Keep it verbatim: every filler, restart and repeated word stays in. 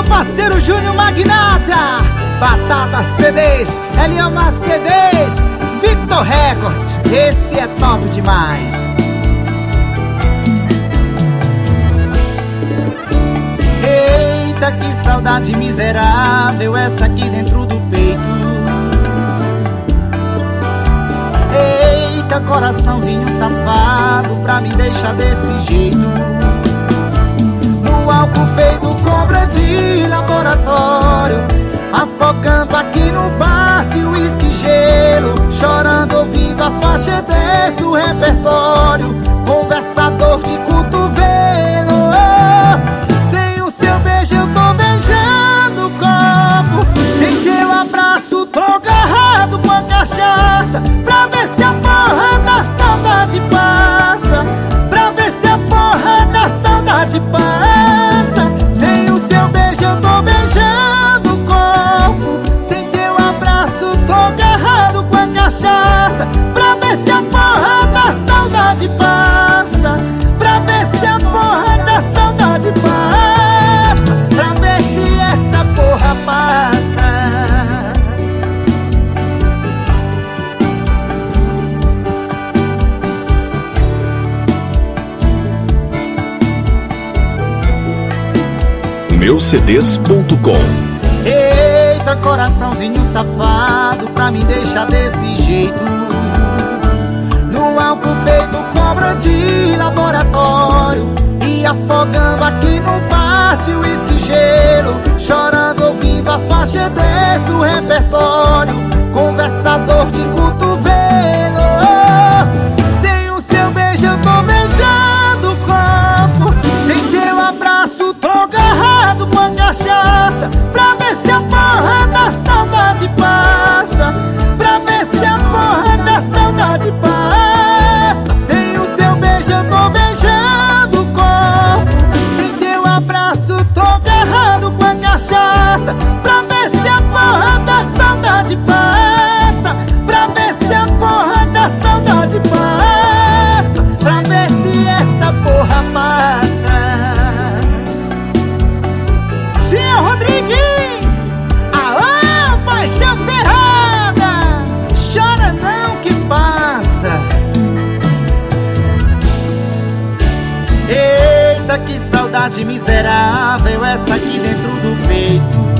parceiro Júnior Magnata, Batata C Ds, Eliama C Ds, Victor Records, esse é top demais. Eita, que saudade miserável, essa aqui dentro do peito. Eita, coraçãozinho safado, pra me deixar desse jeito. No álcool feito cobra de laboratório, afogando aqui no bar de uísque e gelo, chorando ouvindo a faixa desse o repertório, conversador de cotovelo. Sem o seu beijo eu tô beijando o copo, sem teu abraço tô agarrado com a cachaça, pra ver se a porra da saudade passa, pra ver se a porra da saudade passa. Sem o seu beijo eu tô beijando o copo, sem teu abraço tô agarrado com a cachaça, pra ver se a porra da saudade passa, pra ver se a porra da saudade passa, pra ver se essa porra passa. meu c dês ponto com. Eita, coraçãozinho safado, pra me deixar desse jeito. No álcool feito cobra de laboratório, e afogando aqui no bar de uísque e gelo, chorando ouvindo a faixa desse o repertório, conversador de cotovelo. Sem o seu beijo eu tô beijando o copo, sem teu abraço tô agarrado com a cachaça, pra ver se a porra da saudade passa, pra ver se a porra da saudade passa. Sem o seu beijo eu tô beijando o copo, sem teu abraço tô agarrado com a cachaça, pra ver se a porra da saudade passa, pra ver se a porra da saudade passa, pra ver se essa porra passa. Sim, Rodrigues, aô, paixão ferrada, chora não que passa. Eita, que saudade miserável, essa aqui dentro do peito.